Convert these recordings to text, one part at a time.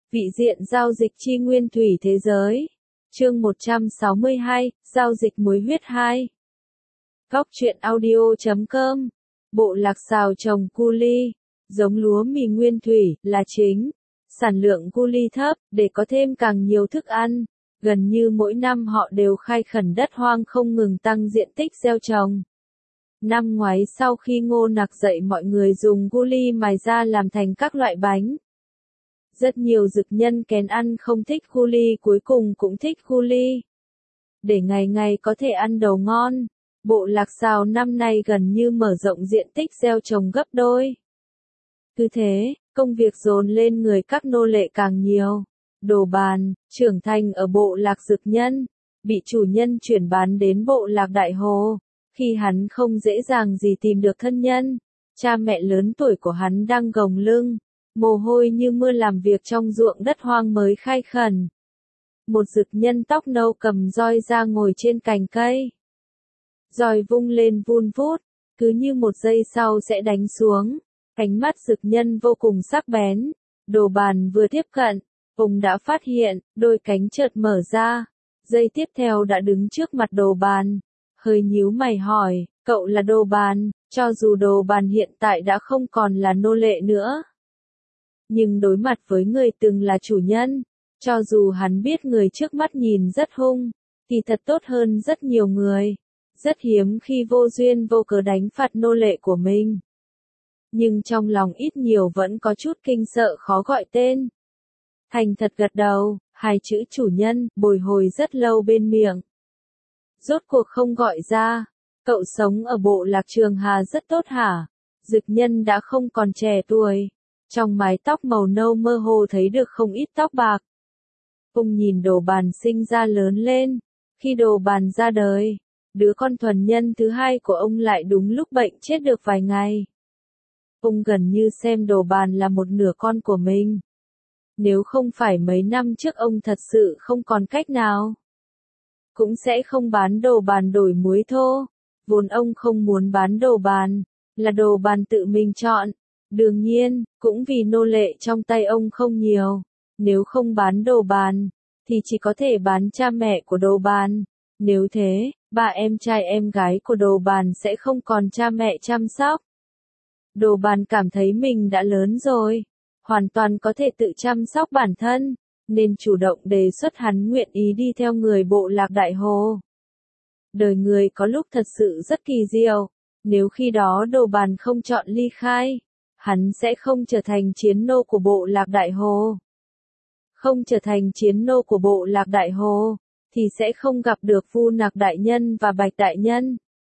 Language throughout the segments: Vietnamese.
Vị diện giao dịch chi nguyên thủy thế giới. Chương 162, giao dịch muối huyết 2. Góc truyện audio.com. Bộ lạc xào trồng cu ly, giống lúa mì nguyên thủy là chính. Sản lượng cu ly thấp, để có thêm càng nhiều thức ăn. Gần như mỗi năm họ đều khai khẩn đất hoang không ngừng tăng diện tích gieo trồng. Năm ngoái sau khi Ngô Nặc dạy mọi người dùng cu ly mài ra làm thành các loại bánh. Rất nhiều dực nhân kén ăn không thích cu ly cuối cùng cũng thích cu ly. Để ngày ngày có thể ăn đồ ngon, bộ lạc xào năm nay gần như mở rộng diện tích gieo trồng gấp đôi. Cứ thế, công việc dồn lên người các nô lệ càng nhiều. Đồ Bàn, trưởng thành ở bộ lạc dực nhân, bị chủ nhân chuyển bán đến bộ lạc Đại Hồ. Khi hắn không dễ dàng gì tìm được thân nhân, cha mẹ lớn tuổi của hắn đang gồng lưng, mồ hôi như mưa làm việc trong ruộng đất hoang mới khai khẩn. Một dực nhân tóc nâu cầm roi ra ngồi trên cành cây. Roi vung lên vun vút, cứ như một giây sau sẽ đánh xuống. Ánh mắt dực nhân vô cùng sắc bén. Đồ Bàn vừa tiếp cận, ông đã phát hiện, đôi cánh chợt mở ra. Giây tiếp theo đã đứng trước mặt Đồ Bàn. Hơi nhíu mày hỏi, cậu là Đồ Bàn, cho dù Đồ Bàn hiện tại đã không còn là nô lệ nữa. Nhưng đối mặt với người từng là chủ nhân, cho dù hắn biết người trước mắt nhìn rất hung, thì thật tốt hơn rất nhiều người. Rất hiếm khi vô duyên vô cớ đánh phạt nô lệ của mình. Nhưng trong lòng ít nhiều vẫn có chút kinh sợ khó gọi tên. Thành thật gật đầu, hai chữ chủ nhân, bồi hồi rất lâu bên miệng. Rốt cuộc không gọi ra, cậu sống ở bộ lạc Trường Hà rất tốt hả? Dực nhân đã không còn trẻ tuổi. Trong mái tóc màu nâu mơ hồ thấy được không ít tóc bạc. Ông nhìn Đồ Bàn sinh ra lớn lên. Khi Đồ Bàn ra đời, đứa con thuần nhân thứ hai của ông lại đúng lúc bệnh chết được vài ngày. Ông gần như xem Đồ Bàn là một nửa con của mình. Nếu không phải mấy năm trước ông thật sự không còn cách nào, cũng sẽ không bán Đồ Bàn đổi muối thô. Vốn ông không muốn bán Đồ Bàn, là Đồ Bàn tự mình chọn. Đương nhiên, cũng vì nô lệ trong tay ông không nhiều. Nếu không bán Đồ Bàn, thì chỉ có thể bán cha mẹ của Đồ Bàn. Nếu thế, ba em trai em gái của Đồ Bàn sẽ không còn cha mẹ chăm sóc. Đồ Bàn cảm thấy mình đã lớn rồi, hoàn toàn có thể tự chăm sóc bản thân, nên chủ động đề xuất hắn nguyện ý đi theo người bộ lạc Đại Hồ. Đời người có lúc thật sự rất kỳ diệu, nếu khi đó Đồ Bàn không chọn ly khai, hắn sẽ không trở thành chiến nô của bộ lạc Đại Hồ. Không trở thành chiến nô của bộ lạc Đại Hồ, thì sẽ không gặp được Vu Nặc đại nhân và Bạch đại nhân.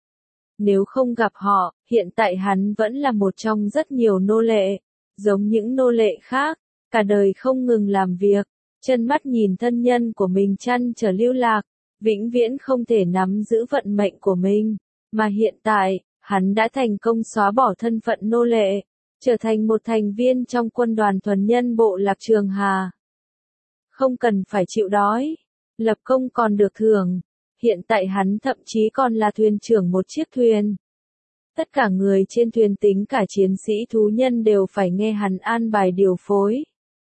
Nếu không gặp họ, hiện tại hắn vẫn là một trong rất nhiều nô lệ, giống những nô lệ khác, cả đời không ngừng làm việc, chân mắt nhìn thân nhân của mình trăn trở lưu lạc, vĩnh viễn không thể nắm giữ vận mệnh của mình, mà hiện tại, hắn đã thành công xóa bỏ thân phận nô lệ, trở thành một thành viên trong quân đoàn thuần nhân bộ lạc Trường Hà. Không cần phải chịu đói, lập công còn được thưởng. Hiện tại hắn thậm chí còn là thuyền trưởng một chiếc thuyền. Tất cả người trên thuyền tính cả chiến sĩ thú nhân đều phải nghe hắn an bài điều phối.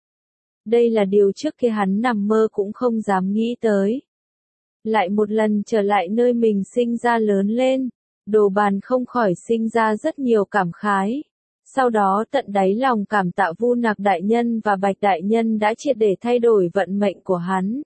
Đây là điều trước kia hắn nằm mơ cũng không dám nghĩ tới. Lại một lần trở lại nơi mình sinh ra lớn lên, Đồ Bàn không khỏi sinh ra rất nhiều cảm khái. Sau đó tận đáy lòng cảm tạ Vu Nặc đại nhân và Bạch đại nhân đã triệt để thay đổi vận mệnh của hắn.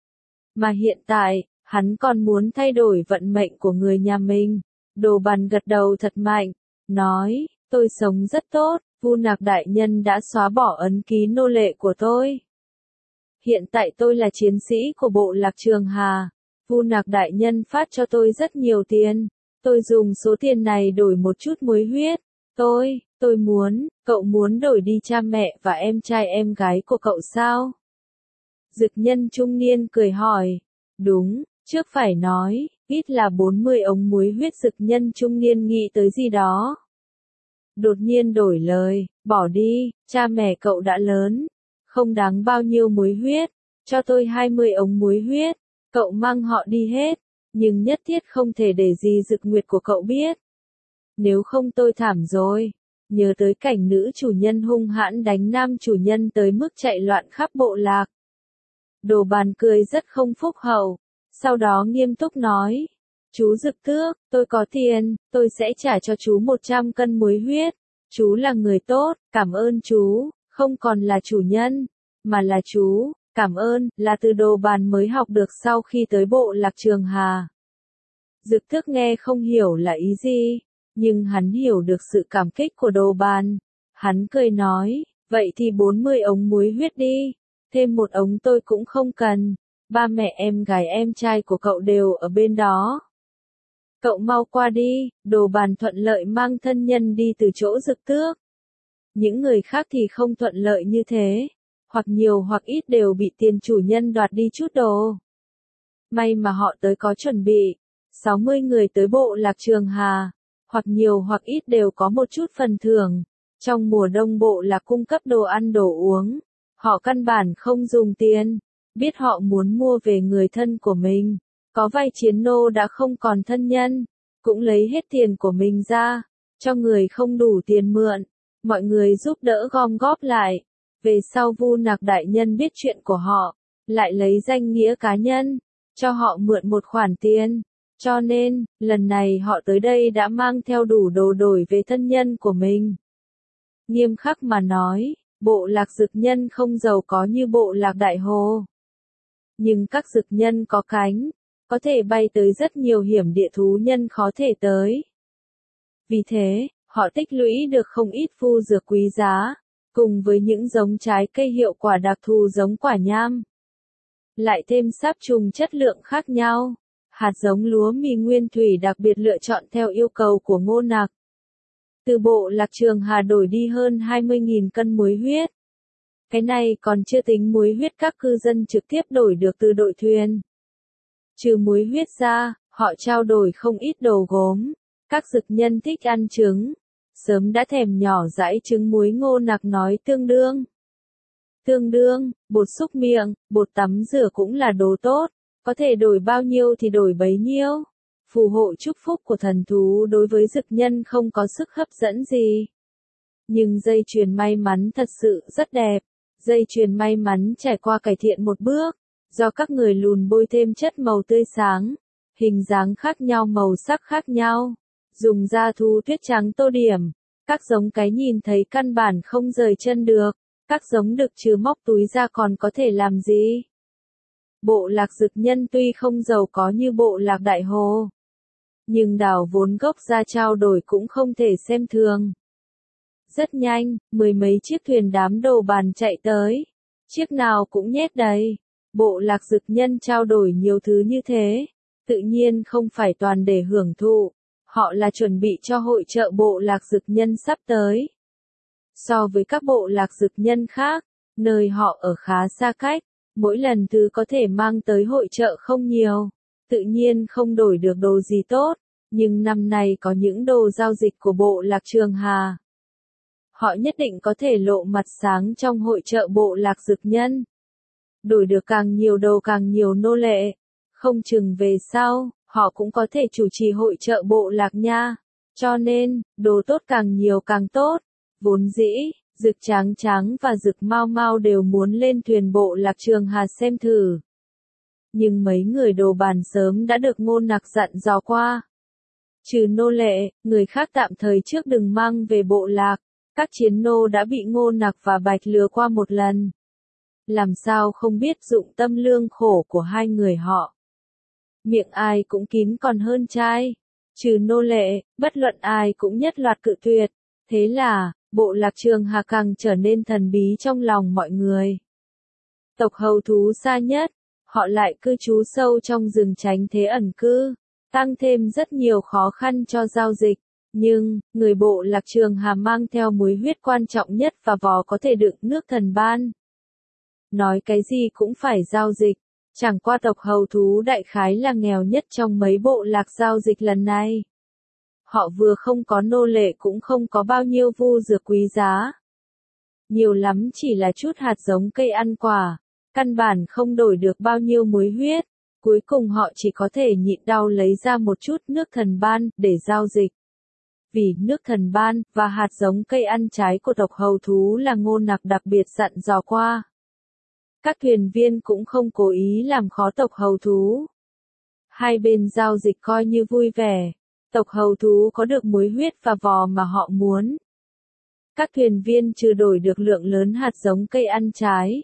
Mà hiện tại, hắn còn muốn thay đổi vận mệnh của người nhà mình. Đồ Bàn gật đầu thật mạnh, nói, tôi sống rất tốt, Vu Nặc đại nhân đã xóa bỏ ấn ký nô lệ của tôi. Hiện tại tôi là chiến sĩ của bộ lạc Trường Hà. Vu Nặc đại nhân phát cho tôi rất nhiều tiền. Tôi dùng số tiền này đổi một chút muối huyết. Tôi muốn, cậu muốn đổi đi cha mẹ và em trai em gái của cậu sao? Dực nhân trung niên cười hỏi. Đúng, trước phải nói, ít là 40 ống muối huyết. Dực nhân trung niên nghĩ tới gì đó. Đột nhiên đổi lời, bỏ đi, cha mẹ cậu đã lớn, không đáng bao nhiêu muối huyết, cho tôi 20 ống muối huyết, cậu mang họ đi hết, nhưng nhất thiết không thể để gì Dực Nguyệt của cậu biết. Nếu không tôi thảm rồi. nhớ tới cảnh nữ chủ nhân hung hãn đánh nam chủ nhân tới mức chạy loạn khắp bộ lạc. Đồ Bàn cười rất không phúc hậu, sau đó nghiêm túc nói, chú Dực Tước, tôi có tiền, tôi sẽ trả cho chú 100 cân muối huyết, chú là người tốt, cảm ơn chú, không còn là chủ nhân, mà là chú, cảm ơn, là từ Đồ Bàn mới học được sau khi tới bộ lạc Trường Hà. Dực Tước nghe không hiểu là ý gì, nhưng hắn hiểu được sự cảm kích của Đồ Bàn. Hắn cười nói, vậy thì 40 ống muối huyết đi, thêm một ống tôi cũng không cần, ba mẹ em gái em trai của cậu đều ở bên đó. Cậu mau qua đi, Đồ Bàn thuận lợi mang thân nhân đi từ chỗ Dực Tước. Những người khác thì không thuận lợi như thế, hoặc nhiều hoặc ít đều bị tiền chủ nhân đoạt đi chút đồ. May mà họ tới có chuẩn bị, 60 người tới bộ lạc Trường Hà, hoặc nhiều hoặc ít đều có một chút phần thưởng. Trong mùa đông bộ lạc cung cấp đồ ăn đồ uống, họ căn bản không dùng tiền, biết họ muốn mua về người thân của mình. Có vài chiến nô đã không còn thân nhân, cũng lấy hết tiền của mình ra, cho người không đủ tiền mượn. Mọi người giúp đỡ gom góp lại. Về sau Vu Nạc đại nhân biết chuyện của họ, lại lấy danh nghĩa cá nhân, cho họ mượn một khoản tiền. Cho nên, lần này họ tới đây đã mang theo đủ đồ đổi về thân nhân của mình. Nghiêm khắc mà nói, bộ lạc dực nhân không giàu có như bộ lạc Đại Hồ. Nhưng các dực nhân có cánh, có thể bay tới rất nhiều hiểm địa thú nhân khó thể tới. Vì thế, họ tích lũy được không ít phu dược quý giá, cùng với những giống trái cây hiệu quả đặc thù giống quả nham. Lại thêm sáp trùng chất lượng khác nhau, hạt giống lúa mì nguyên thủy đặc biệt lựa chọn theo yêu cầu của Ngô Nặc. Từ bộ lạc Trường Hà đổi đi hơn 20.000 cân muối huyết. Cái này còn chưa tính muối huyết các cư dân trực tiếp đổi được từ đội thuyền. Trừ muối huyết ra, họ trao đổi không ít đồ gốm. Các dực nhân thích ăn trứng, sớm đã thèm nhỏ dãi trứng muối. Ngô Nặc nói tương đương, bột xúc miệng, bột tắm rửa cũng là đồ tốt, có thể đổi bao nhiêu thì đổi bấy nhiêu. Phù hộ chúc phúc của thần thú đối với dực nhân không có sức hấp dẫn gì. Nhưng dây chuyền may mắn thật sự rất đẹp. Dây chuyền may mắn trải qua cải thiện một bước, do các người lùn bôi thêm chất màu tươi sáng, hình dáng khác nhau, màu sắc khác nhau, dùng da thú tuyết trắng tô điểm. Các giống cái nhìn thấy căn bản không rời chân được, các giống đực trừ móc túi ra còn có thể làm gì? Bộ lạc dực nhân tuy không giàu có như bộ lạc Đại Hồ, nhưng đào vốn gốc ra trao đổi cũng không thể xem thường. Rất nhanh, mười mấy chiếc thuyền đám Đồ Bàn chạy tới, chiếc nào cũng nhét đầy. Bộ lạc dực nhân trao đổi nhiều thứ như thế, tự nhiên không phải toàn để hưởng thụ, họ là chuẩn bị cho hội chợ bộ lạc dực nhân sắp tới. So với các bộ lạc dực nhân khác, nơi họ ở khá xa cách, mỗi lần thứ có thể mang tới hội chợ không nhiều, tự nhiên không đổi được đồ gì tốt, nhưng năm nay có những đồ giao dịch của bộ lạc Trường Hà. Họ nhất định có thể lộ mặt sáng trong hội chợ bộ lạc dực nhân. Đổi được càng nhiều đồ càng nhiều nô lệ, không chừng về sau, họ cũng có thể chủ trì hội chợ bộ lạc nha. Cho nên, đồ tốt càng nhiều càng tốt. Vốn dĩ, Dực Tráng Tráng và Dực Mau Mau đều muốn lên thuyền bộ lạc Trường Hà xem thử. Nhưng mấy người Đồ Bàn sớm đã được Ngô Nặc dặn dò qua. Trừ nô lệ, người khác tạm thời trước đừng mang về bộ lạc. Các chiến nô đã bị Ngô Nặc và Bạch lừa qua một lần. Làm sao không biết dụng tâm lương khổ của hai người họ. Miệng ai cũng kín còn hơn trai. Trừ nô lệ, bất luận ai cũng nhất loạt cự tuyệt. Thế là, bộ lạc Trường Hà càng trở nên thần bí trong lòng mọi người. Tộc hầu thú xa nhất, họ lại cư trú sâu trong rừng tránh thế ẩn cư, tăng thêm rất nhiều khó khăn cho giao dịch. Nhưng, người bộ lạc Trường Hà mang theo muối huyết quan trọng nhất và vò có thể đựng nước thần ban. Nói cái gì cũng phải giao dịch, chẳng qua tộc hầu thú đại khái là nghèo nhất trong mấy bộ lạc giao dịch lần này. Họ vừa không có nô lệ cũng không có bao nhiêu vu dược quý giá. Nhiều lắm chỉ là chút hạt giống cây ăn quả, căn bản không đổi được bao nhiêu muối huyết. Cuối cùng họ chỉ có thể nhịn đau lấy ra một chút nước thần ban để giao dịch. vì nước thần ban và hạt giống cây ăn trái của tộc hầu thú là Ngô Nặc đặc biệt dặn dò qua. Các thuyền viên cũng không cố ý làm khó tộc hầu thú. Hai bên giao dịch coi như vui vẻ, tộc hầu thú có được muối huyết và vò mà họ muốn. Các thuyền viên trừ đổi được lượng lớn hạt giống cây ăn trái,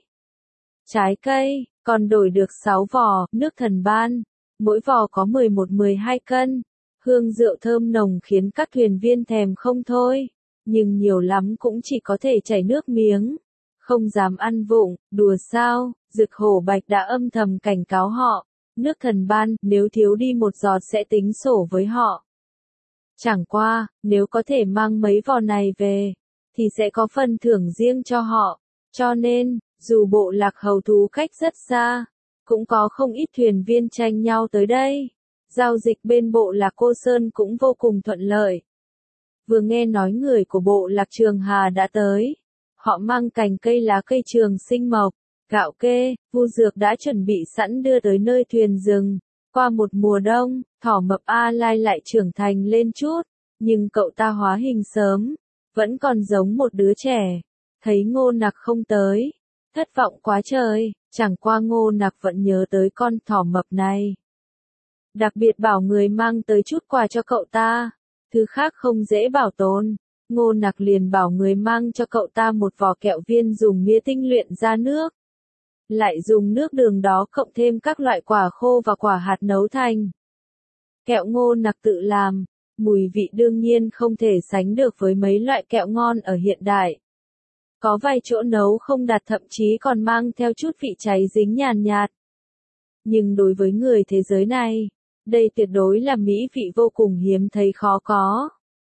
cây, còn đổi được 6 vò nước thần ban, mỗi vò có 11-12 cân. Hương rượu thơm nồng khiến các thuyền viên thèm không thôi, nhưng nhiều lắm cũng chỉ có thể chảy nước miếng, không dám ăn vụng. Đùa sao, Dực Hổ Bạch đã âm thầm cảnh cáo họ, nước thần ban, nếu thiếu đi một giọt sẽ tính sổ với họ. Chẳng qua, nếu có thể mang mấy vò này về, thì sẽ có phần thưởng riêng cho họ, cho nên, dù bộ lạc hầu thú cách rất xa, cũng có không ít thuyền viên tranh nhau tới đây. Giao dịch bên bộ lạc Cô Sơn cũng vô cùng thuận lợi. Vừa nghe nói người của bộ lạc Trường Hà đã tới, họ mang cành cây lá cây trường sinh mộc, gạo kê, vu dược đã chuẩn bị sẵn đưa tới nơi thuyền dừng. Qua một mùa đông, thỏ mập A Lai lại trưởng thành lên chút, nhưng cậu ta hóa hình sớm, vẫn còn giống một đứa trẻ. Thấy Ngô Nặc không tới, thất vọng quá trời, chẳng qua Ngô Nặc vẫn nhớ tới con thỏ mập này. Đặc biệt bảo người mang tới chút quà cho cậu ta, thứ khác không dễ bảo tồn. Ngô Nặc liền bảo người mang cho cậu ta một vò kẹo viên dùng mía tinh luyện ra nước. Lại dùng nước đường đó cộng thêm các loại quả khô và quả hạt nấu thành. Kẹo Ngô Nặc tự làm, mùi vị đương nhiên không thể sánh được với mấy loại kẹo ngon ở hiện đại. Có vài chỗ nấu không đạt, thậm chí còn mang theo chút vị cháy dính nhàn nhạt. Nhưng đối với người thế giới này, đây tuyệt đối là mỹ vị vô cùng hiếm thấy khó có.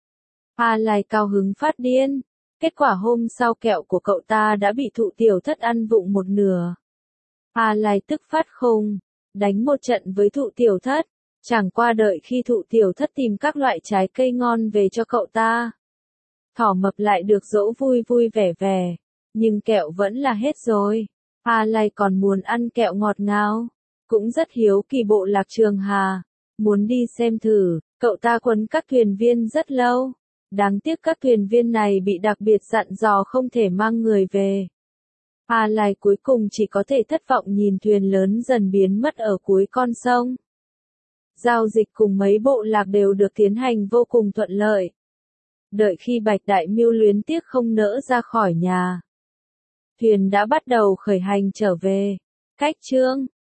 A Lai cao hứng phát điên. Kết quả hôm sau kẹo của cậu ta đã bị thụ tiểu thất ăn vụng một nửa. A Lai tức phát khùng, đánh một trận với thụ tiểu thất. Chẳng qua đợi khi thụ tiểu thất tìm các loại trái cây ngon về cho cậu ta, thỏ mập lại được dỗ vui vui vẻ vẻ. Nhưng kẹo vẫn là hết rồi. A Lai còn muốn ăn kẹo ngọt ngào. Cũng rất hiếu kỳ bộ lạc Trường Hà. Muốn đi xem thử, cậu ta quấn các thuyền viên rất lâu. Đáng tiếc các thuyền viên này bị đặc biệt dặn dò không thể mang người về. A Lai cuối cùng chỉ có thể thất vọng nhìn thuyền lớn dần biến mất ở cuối con sông. Giao dịch cùng mấy bộ lạc đều được tiến hành vô cùng thuận lợi. Đợi khi Bạch Đại Miêu luyến tiếc không nỡ ra khỏi nhà, thuyền đã bắt đầu khởi hành trở về. Cách chương